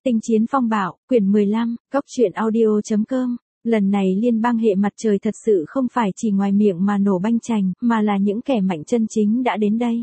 Tinh chiến phong bạo, quyển 15, Cốc truyện audio.com. Lần này liên bang hệ mặt trời thật sự không phải chỉ ngoài miệng mà nổ banh chành, mà là những kẻ mạnh chân chính đã đến đây.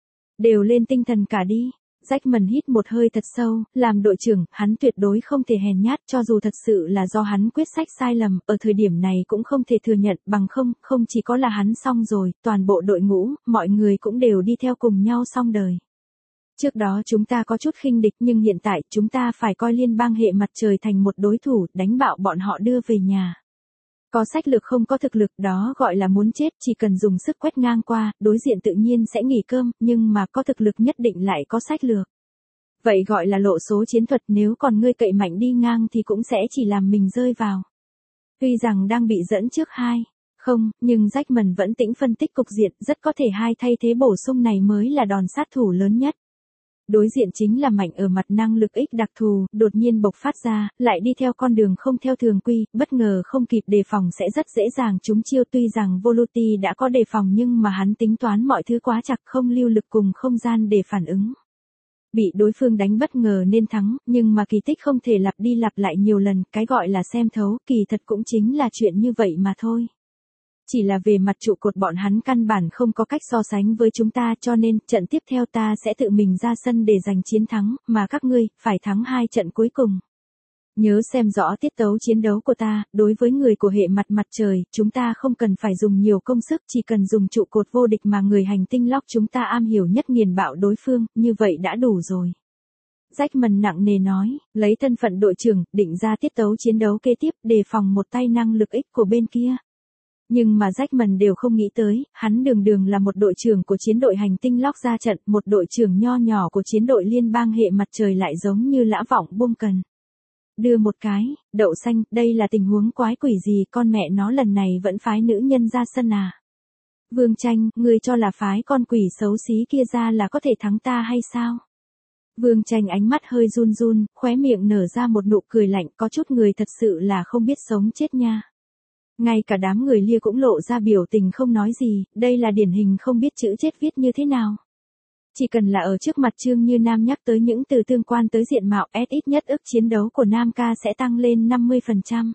Đều lên tinh thần cả đi. Jackman hít một hơi thật sâu, làm đội trưởng, hắn tuyệt đối không thể hèn nhát, cho dù thật sự là do hắn quyết sách sai lầm, ở thời điểm này cũng không thể thừa nhận, bằng không chỉ có là hắn xong rồi, toàn bộ đội ngũ, mọi người cũng đều đi theo cùng nhau xong đời. Trước đó chúng ta có chút khinh địch nhưng hiện tại chúng ta phải coi liên bang hệ mặt trời thành một đối thủ, đánh bạo bọn họ đưa về nhà. Có sách lược không có thực lực đó gọi là muốn chết, chỉ cần dùng sức quét ngang qua, đối diện tự nhiên sẽ nghỉ cơm, nhưng mà có thực lực nhất định lại có sách lược. Vậy gọi là lộ số chiến thuật, nếu còn ngươi cậy mạnh đi ngang thì cũng sẽ chỉ làm mình rơi vào. Tuy rằng đang bị dẫn trước 2-0, nhưng Jackman vẫn tĩnh phân tích cục diện, rất có thể hai thay thế bổ sung này mới là đòn sát thủ lớn nhất. Đối diện chính là mạnh ở mặt năng lực X đặc thù, đột nhiên bộc phát ra, lại đi theo con đường không theo thường quy, bất ngờ không kịp đề phòng sẽ rất dễ dàng trúng chiêu. Tuy rằng Voluti đã có đề phòng nhưng mà hắn tính toán mọi thứ quá chặt, không lưu lực cùng không gian để phản ứng. Bị đối phương đánh bất ngờ nên thắng, nhưng mà kỳ tích không thể lặp đi lặp lại nhiều lần, cái gọi là xem thấu, kỳ thật cũng chính là chuyện như vậy mà thôi. Chỉ là về mặt trụ cột bọn hắn căn bản không có cách so sánh với chúng ta, cho nên trận tiếp theo ta sẽ tự mình ra sân để giành chiến thắng, mà các ngươi phải thắng 2 trận cuối cùng. Nhớ xem rõ tiết tấu chiến đấu của ta, đối với người của hệ mặt trời, chúng ta không cần phải dùng nhiều công sức, chỉ cần dùng trụ cột vô địch mà người hành tinh Locke chúng ta am hiểu nhất nghiền bạo đối phương, như vậy đã đủ rồi. Jackman nặng nề nói, lấy thân phận đội trưởng, định ra tiết tấu chiến đấu kế tiếp, đề phòng một tay năng lực X của bên kia. Nhưng mà Jackman đều không nghĩ tới, hắn đường là một đội trưởng của chiến đội hành tinh Locke ra trận, một đội trưởng nho nhỏ của chiến đội liên bang hệ mặt trời lại giống như lã vọng buông cần. Đưa một cái, đậu xanh, đây là tình huống quái quỷ gì, con mẹ nó lần này vẫn phái nữ nhân ra sân à? Vương Tranh, ngươi cho là phái con quỷ xấu xí kia ra là có thể thắng ta hay sao? Vương Tranh ánh mắt hơi run, khóe miệng nở ra một nụ cười lạnh, có chút người thật sự là không biết sống chết nha. Ngay cả đám người Lia cũng lộ ra biểu tình không nói gì, đây là điển hình không biết chữ chết viết như thế nào. Chỉ cần là ở trước mặt Trương Như Nam nhắc tới những từ tương quan tới diện mạo, ít nhất ức chiến đấu của Nam ca sẽ tăng lên 50%.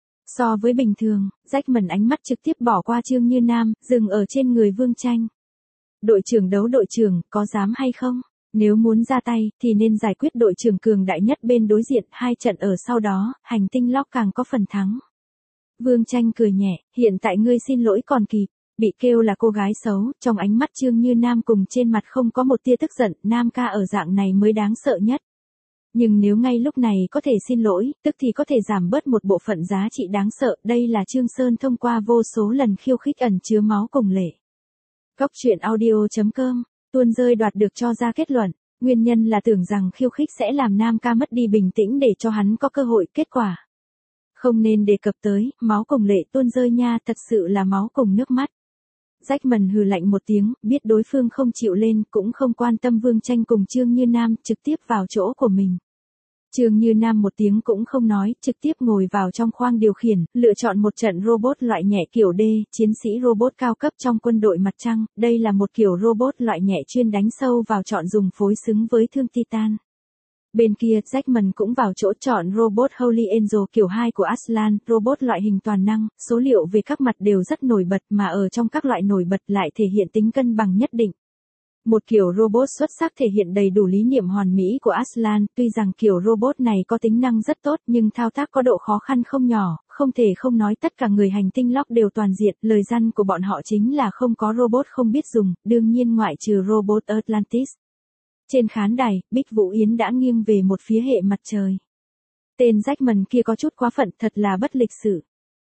So với bình thường, Jackman ánh mắt trực tiếp bỏ qua Trương Như Nam, dừng ở trên người Vương Tranh. Đội trưởng đấu đội trưởng, có dám hay không? Nếu muốn ra tay, thì nên giải quyết đội trưởng cường đại nhất bên đối diện, 2 trận ở sau đó, hành tinh Locke càng có phần thắng. Vương Tranh cười nhẹ, hiện tại ngươi xin lỗi còn kịp, bị kêu là cô gái xấu, trong ánh mắt Trương Như Nam cùng trên mặt không có một tia tức giận, Nam ca ở dạng này mới đáng sợ nhất. Nhưng nếu ngay lúc này có thể xin lỗi, tức thì có thể giảm bớt một bộ phận giá trị đáng sợ, đây là Trương Sơn thông qua vô số lần khiêu khích ẩn chứa máu cùng lệ. Cốc truyện audio.com, tuôn rơi đoạt được cho ra kết luận, nguyên nhân là tưởng rằng khiêu khích sẽ làm Nam ca mất đi bình tĩnh để cho hắn có cơ hội, kết quả. Không nên đề cập tới, máu cùng lệ tuôn rơi nha, thật sự là máu cùng nước mắt. Jackman hừ lạnh một tiếng, biết đối phương không chịu lên, cũng không quan tâm Vương Tranh cùng Trương Như Nam, trực tiếp vào chỗ của mình. Trương Như Nam một tiếng cũng không nói, trực tiếp ngồi vào trong khoang điều khiển, lựa chọn một trận robot loại nhẹ kiểu D, chiến sĩ robot cao cấp trong quân đội mặt trăng, đây là một kiểu robot loại nhẹ chuyên đánh sâu vào chọn dùng phối xứng với thương Titan. Bên kia, Jackman cũng vào chỗ chọn robot Holy Angel kiểu 2 của Aslan, robot loại hình toàn năng, số liệu về các mặt đều rất nổi bật mà ở trong các loại nổi bật lại thể hiện tính cân bằng nhất định. Một kiểu robot xuất sắc thể hiện đầy đủ lý niệm hoàn mỹ của Aslan, tuy rằng kiểu robot này có tính năng rất tốt nhưng thao tác có độ khó khăn không nhỏ, không thể không nói tất cả người hành tinh Locke đều toàn diện, lời răn của bọn họ chính là không có robot không biết dùng, đương nhiên ngoại trừ robot Atlantis. Trên khán đài, Bích Vũ Yến đã nghiêng về một phía hệ mặt trời. Tên Jackman kia có chút quá phận, thật là bất lịch sự.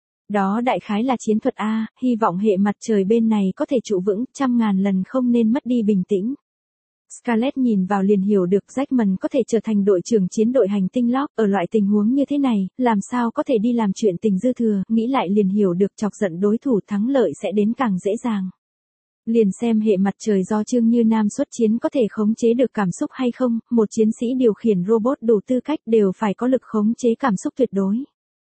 Đó đại khái là chiến thuật A, hy vọng hệ mặt trời bên này có thể trụ vững, 100.000 lần không nên mất đi bình tĩnh. Scarlett nhìn vào liền hiểu được Jackman có thể trở thành đội trưởng chiến đội hành tinh Locke, ở loại tình huống như thế này, làm sao có thể đi làm chuyện tình dư thừa, nghĩ lại liền hiểu được chọc giận đối thủ thắng lợi sẽ đến càng dễ dàng. Liền xem hệ mặt trời do Trương Như Nam xuất chiến có thể khống chế được cảm xúc hay không, một chiến sĩ điều khiển robot đủ tư cách đều phải có lực khống chế cảm xúc tuyệt đối.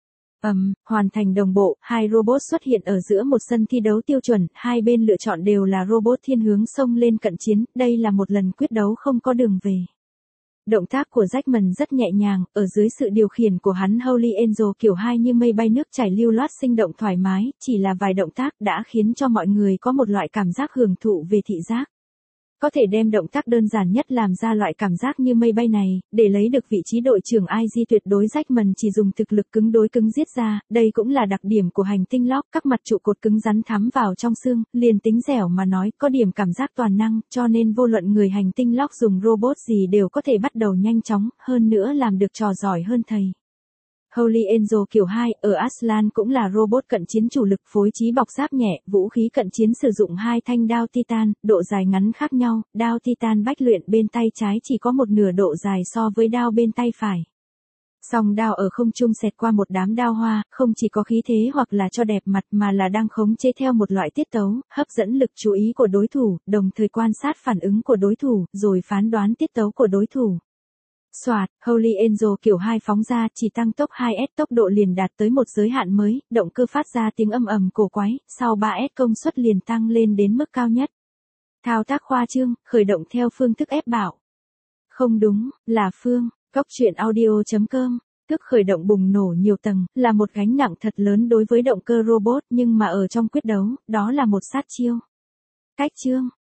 Hoàn thành đồng bộ, 2 robot xuất hiện ở giữa một sân thi đấu tiêu chuẩn, hai bên lựa chọn đều là robot thiên hướng xông lên cận chiến, đây là một lần quyết đấu không có đường về. Động tác của Jackman rất nhẹ nhàng, ở dưới sự điều khiển của hắn Holy Angel kiểu 2 như mây bay nước chảy lưu loát sinh động thoải mái, chỉ là vài động tác đã khiến cho mọi người có một loại cảm giác hưởng thụ về thị giác. Có thể đem động tác đơn giản nhất làm ra loại cảm giác như mây bay này, để lấy được vị trí đội trưởng IG tuyệt đối Jackman chỉ dùng thực lực cứng đối cứng giết ra, đây cũng là đặc điểm của hành tinh Locke, các mặt trụ cột cứng rắn thắm vào trong xương, liền tính dẻo mà nói, có điểm cảm giác toàn năng, cho nên vô luận người hành tinh Locke dùng robot gì đều có thể bắt đầu nhanh chóng, hơn nữa làm được trò giỏi hơn thầy. Holy Angel kiểu 2, ở Aslan cũng là robot cận chiến chủ lực phối trí bọc giáp nhẹ, vũ khí cận chiến sử dụng 2 thanh đao Titan, độ dài ngắn khác nhau, đao Titan bách luyện bên tay trái chỉ có một nửa độ dài so với đao bên tay phải. Song đao ở không trung xẹt qua một đám đao hoa, không chỉ có khí thế hoặc là cho đẹp mặt mà là đang khống chế theo một loại tiết tấu, hấp dẫn lực chú ý của đối thủ, đồng thời quan sát phản ứng của đối thủ, rồi phán đoán tiết tấu của đối thủ. Soạt, Holy Angel kiểu 2 phóng ra chỉ tăng tốc 2S tốc độ liền đạt tới một giới hạn mới, động cơ phát ra tiếng âm ầm cổ quái, sau 3S công suất liền tăng lên đến mức cao nhất. Thao tác khoa trương, khởi động theo phương thức ép bảo. Không đúng, là phương, góc truyện audio.com. Thức khởi động bùng nổ nhiều tầng, là một gánh nặng thật lớn đối với động cơ robot nhưng mà ở trong quyết đấu, đó là một sát chiêu. Cách chương.